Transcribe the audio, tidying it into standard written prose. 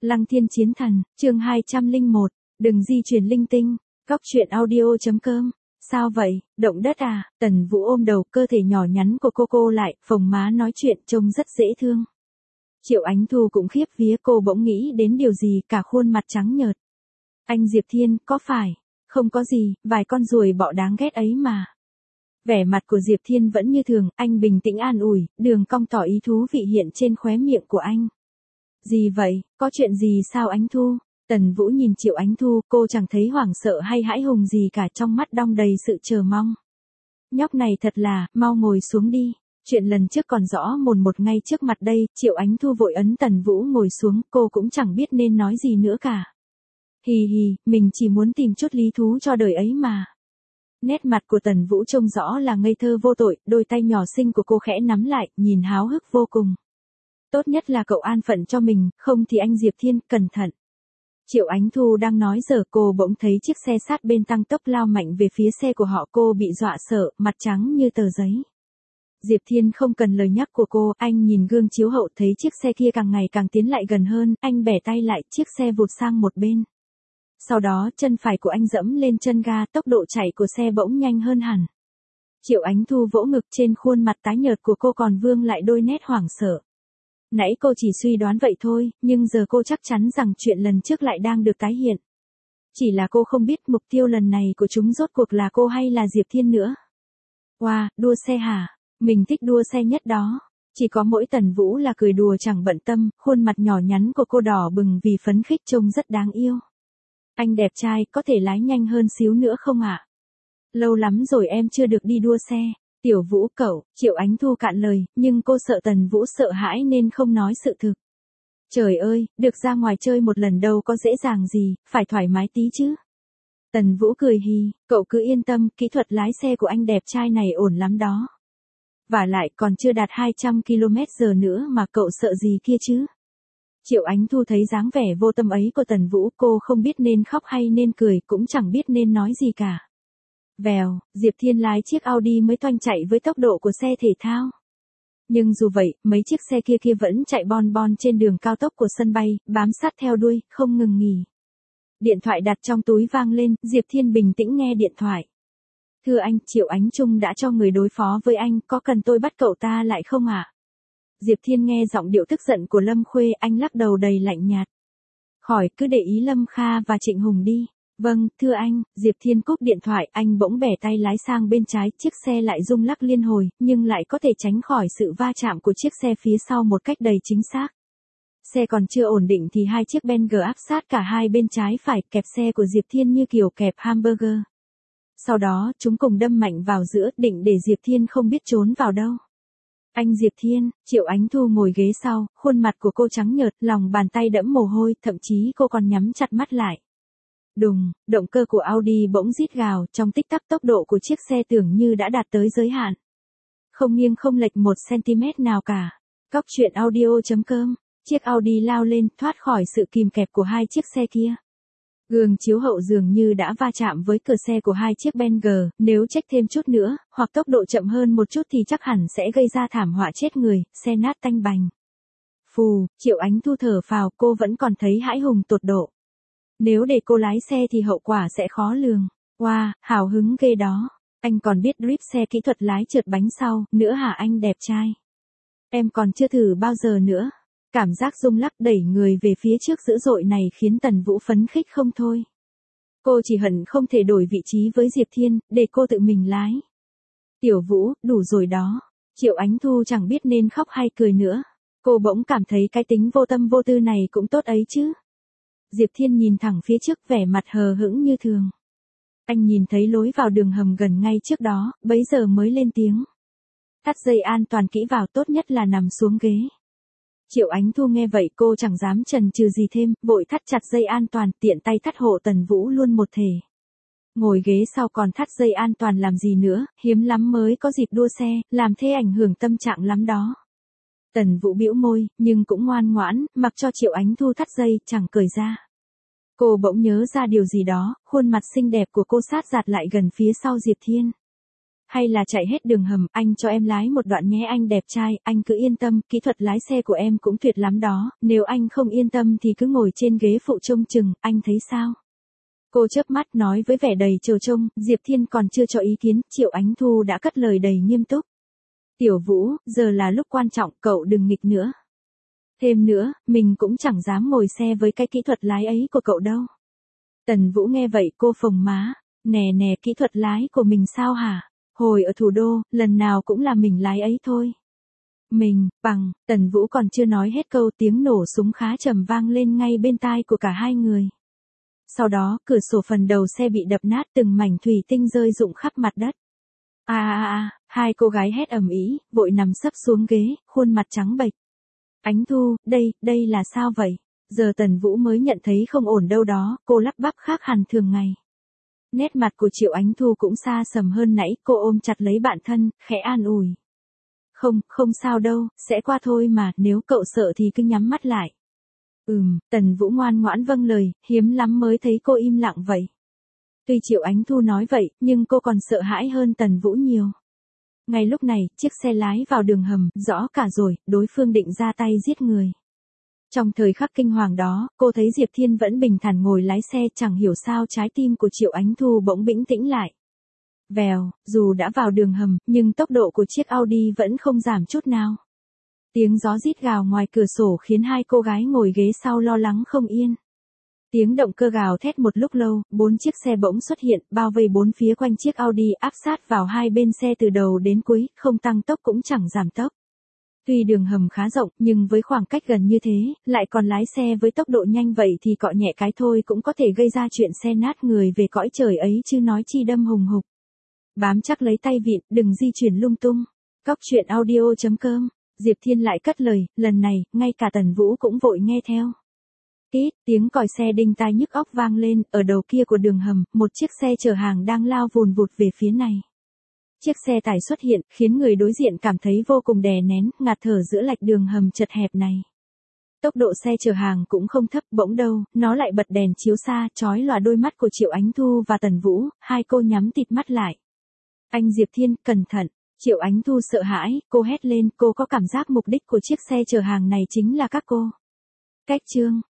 Lăng Thiên Chiến Thần, chương 201, đừng di chuyển linh tinh, góc truyện audio.com. Sao vậy, động đất à? Tần Vũ ôm đầu, cơ thể nhỏ nhắn của cô lại, phồng má nói chuyện trông rất dễ thương. Triệu Ánh Thu cũng khiếp vía, cô bỗng nghĩ đến điều gì, cả khuôn mặt trắng nhợt. Anh Diệp Thiên, có phải? Không có gì, vài con ruồi bọ đáng ghét ấy mà. Vẻ mặt của Diệp Thiên vẫn như thường, anh bình tĩnh an ủi, đường cong tỏ ý thú vị hiện trên khóe miệng của anh. Gì vậy, có chuyện gì sao Ánh Thu? Tần Vũ nhìn Triệu Ánh Thu, cô chẳng thấy hoảng sợ hay hãi hùng gì cả, trong mắt đong đầy sự chờ mong. Nhóc này thật là, mau ngồi xuống đi. Chuyện lần trước còn rõ mồn một ngay trước mặt đây. Triệu Ánh Thu vội ấn Tần Vũ ngồi xuống, cô cũng chẳng biết nên nói gì nữa cả. Hì hì, mình chỉ muốn tìm chút lý thú cho đời ấy mà. Nét mặt của Tần Vũ trông rõ là ngây thơ vô tội, đôi tay nhỏ xinh của cô khẽ nắm lại, nhìn háo hức vô cùng. Tốt nhất là cậu an phận cho mình, không thì anh Diệp Thiên, cẩn thận. Triệu Ánh Thu đang nói giờ cô bỗng thấy chiếc xe sát bên tăng tốc lao mạnh về phía xe của họ, cô bị dọa sợ, mặt trắng như tờ giấy. Diệp Thiên không cần lời nhắc của cô, anh nhìn gương chiếu hậu thấy chiếc xe kia càng ngày càng tiến lại gần hơn, anh bẻ tay lại, chiếc xe vụt sang một bên. Sau đó chân phải của anh dẫm lên chân ga, tốc độ chạy của xe bỗng nhanh hơn hẳn. Triệu Ánh Thu vỗ ngực, trên khuôn mặt tái nhợt của cô còn vương lại đôi nét hoảng sợ. Nãy cô chỉ suy đoán vậy thôi, nhưng giờ cô chắc chắn rằng chuyện lần trước lại đang được tái hiện. Chỉ là cô không biết mục tiêu lần này của chúng rốt cuộc là cô hay là Diệp Thiên nữa. Wow, đua xe hả? Mình thích đua xe nhất đó. Chỉ có mỗi Tần Vũ là cười đùa chẳng bận tâm, khuôn mặt nhỏ nhắn của cô đỏ bừng vì phấn khích trông rất đáng yêu. Anh đẹp trai, có thể lái nhanh hơn xíu nữa không ạ? Lâu lắm rồi em chưa được đi đua xe. Tiểu Vũ cậu, Triệu Ánh Thu cạn lời, nhưng cô sợ Tần Vũ sợ hãi nên không nói sự thực. Trời ơi, được ra ngoài chơi một lần đâu có dễ dàng gì, phải thoải mái tí chứ. Tần Vũ cười hì, cậu cứ yên tâm, kỹ thuật lái xe của anh đẹp trai này ổn lắm đó. Và lại còn chưa đạt 200 km/h nữa mà cậu sợ gì kia chứ. Triệu Ánh Thu thấy dáng vẻ vô tâm ấy của Tần Vũ, cô không biết nên khóc hay nên cười, cũng chẳng biết nên nói gì cả. Vèo, Diệp Thiên lái chiếc Audi mới toanh chạy với tốc độ của xe thể thao. Nhưng dù vậy, mấy chiếc xe kia vẫn chạy bon bon trên đường cao tốc của sân bay, bám sát theo đuôi, không ngừng nghỉ. Điện thoại đặt trong túi vang lên, Diệp Thiên bình tĩnh nghe điện thoại. Thưa anh, Triệu Ánh Trung đã cho người đối phó với anh, có cần tôi bắt cậu ta lại không ạ? Diệp Thiên nghe giọng điệu tức giận của Lâm Khuê, anh lắc đầu đầy lạnh nhạt. Khỏi, cứ để ý Lâm Kha và Trịnh Hùng đi. Vâng, thưa anh. Diệp Thiên cúp điện thoại, anh bỗng bẻ tay lái sang bên trái, chiếc xe lại rung lắc liên hồi, nhưng lại có thể tránh khỏi sự va chạm của chiếc xe phía sau một cách đầy chính xác. Xe còn chưa ổn định thì hai chiếc Benz áp sát cả hai bên trái phải, kẹp xe của Diệp Thiên như kiểu kẹp hamburger. Sau đó, chúng cùng đâm mạnh vào giữa, định để Diệp Thiên không biết trốn vào đâu. Anh Diệp Thiên, Triệu Ánh Thu ngồi ghế sau, khuôn mặt của cô trắng nhợt, lòng bàn tay đẫm mồ hôi, thậm chí cô còn nhắm chặt mắt lại. Đùng, động cơ của Audi bỗng rít gào, trong tích tắc tốc độ của chiếc xe tưởng như đã đạt tới giới hạn. Không nghiêng không lệch 1 cm nào cả. Góc truyện audio.com, chiếc Audi lao lên, thoát khỏi sự kìm kẹp của hai chiếc xe kia. Gương chiếu hậu dường như đã va chạm với cửa xe của hai chiếc Benz, nếu trách thêm chút nữa, hoặc tốc độ chậm hơn một chút thì chắc hẳn sẽ gây ra thảm họa chết người, xe nát tanh bành. Phù, Triệu Ánh Thu thở phào, cô vẫn còn thấy hãi hùng tột độ. Nếu để cô lái xe thì hậu quả sẽ khó lường. Wow, hào hứng ghê đó. Anh còn biết drift xe, kỹ thuật lái trượt bánh sau, nữa hả anh đẹp trai? Em còn chưa thử bao giờ nữa. Cảm giác rung lắc đẩy người về phía trước dữ dội này khiến Tần Vũ phấn khích không thôi. Cô chỉ hận không thể đổi vị trí với Diệp Thiên, để cô tự mình lái. Tiểu Vũ, đủ rồi đó. Triệu Ánh Thu chẳng biết nên khóc hay cười nữa. Cô bỗng cảm thấy cái tính vô tâm vô tư này cũng tốt ấy chứ. Diệp Thiên nhìn thẳng phía trước, vẻ mặt hờ hững như thường. Anh nhìn thấy lối vào đường hầm gần ngay trước đó, bấy giờ mới lên tiếng. Thắt dây an toàn kỹ vào, tốt nhất là nằm xuống ghế. Triệu Ánh Thu nghe vậy cô chẳng dám chần chừ gì thêm, vội thắt chặt dây an toàn, tiện tay thắt hộ Tần Vũ luôn một thể. Ngồi ghế sau còn thắt dây an toàn làm gì nữa, hiếm lắm mới có dịp đua xe, làm thế ảnh hưởng tâm trạng lắm đó. Tần Vũ bĩu môi, nhưng cũng ngoan ngoãn, mặc cho Triệu Ánh Thu thắt dây, chẳng cởi ra. Cô bỗng nhớ ra điều gì đó, khuôn mặt xinh đẹp của cô sát dạt lại gần phía sau Diệp Thiên. Hay là chạy hết đường hầm, anh cho em lái một đoạn nhé anh đẹp trai, anh cứ yên tâm, kỹ thuật lái xe của em cũng tuyệt lắm đó, nếu anh không yên tâm thì cứ ngồi trên ghế phụ trông chừng, anh thấy sao? Cô chớp mắt nói với vẻ đầy trồ trông, Diệp Thiên còn chưa cho ý kiến, Triệu Ánh Thu đã cất lời đầy nghiêm túc. Tiểu Vũ, giờ là lúc quan trọng, cậu đừng nghịch nữa. Thêm nữa, mình cũng chẳng dám ngồi xe với cái kỹ thuật lái ấy của cậu đâu. Tần Vũ nghe vậy cô phồng má, nè nè kỹ thuật lái của mình sao hả? Hồi ở thủ đô, lần nào cũng là mình lái ấy thôi. Mình, Tần Vũ còn chưa nói hết câu tiếng nổ súng khá trầm vang lên ngay bên tai của cả hai người. Sau đó, cửa sổ phần đầu xe bị đập nát từng mảnh thủy tinh rơi rụng khắp mặt đất. Hai cô gái hét ầm ĩ, vội nằm sấp xuống ghế, khuôn mặt trắng bệch. Ánh Thu, đây là sao vậy? Giờ Tần Vũ mới nhận thấy không ổn đâu đó, cô lắp bắp khác hẳn thường ngày. Nét mặt của Triệu Ánh Thu cũng xa sầm hơn nãy, cô ôm chặt lấy bạn thân, khẽ an ủi. Không sao đâu, sẽ qua thôi mà, nếu cậu sợ thì cứ nhắm mắt lại. Tần Vũ ngoan ngoãn vâng lời, hiếm lắm mới thấy cô im lặng vậy. Tuy Triệu Ánh Thu nói vậy, nhưng cô còn sợ hãi hơn Tần Vũ nhiều. Ngay lúc này, chiếc xe lái vào đường hầm, rõ cả rồi, đối phương định ra tay giết người. Trong thời khắc kinh hoàng đó, cô thấy Diệp Thiên vẫn bình thản ngồi lái xe, chẳng hiểu sao trái tim của Triệu Ánh Thu bỗng bĩnh tĩnh lại. Vèo, dù đã vào đường hầm, nhưng tốc độ của chiếc Audi vẫn không giảm chút nào. Tiếng gió rít gào ngoài cửa sổ khiến hai cô gái ngồi ghế sau lo lắng không yên. Tiếng động cơ gào thét một lúc lâu, 4 chiếc xe bỗng xuất hiện, bao vây bốn phía quanh chiếc Audi, áp sát vào hai bên xe từ đầu đến cuối, không tăng tốc cũng chẳng giảm tốc. Tuy đường hầm khá rộng, nhưng với khoảng cách gần như thế, lại còn lái xe với tốc độ nhanh vậy thì cọ nhẹ cái thôi cũng có thể gây ra chuyện xe nát người về cõi trời ấy chứ nói chi đâm hùng hục. Bám chắc lấy tay vịn, đừng di chuyển lung tung. Cóc truyện audio.com, Diệp Thiên lại cất lời, lần này, ngay cả Tần Vũ cũng vội nghe theo. Tít, tiếng còi xe đinh tai nhức óc vang lên, ở đầu kia của đường hầm, một chiếc xe chở hàng đang lao vùn vụt về phía này. Chiếc xe tải xuất hiện, khiến người đối diện cảm thấy vô cùng đè nén, ngạt thở giữa lạch đường hầm chật hẹp này. Tốc độ xe chở hàng cũng không thấp, bỗng đâu, nó lại bật đèn chiếu xa, chói lòa đôi mắt của Triệu Ánh Thu và Tần Vũ, hai cô nhắm tịt mắt lại. Anh Diệp Thiên, cẩn thận. Triệu Ánh Thu sợ hãi, cô hét lên, cô có cảm giác mục đích của chiếc xe chở hàng này chính là các cô. Cách chương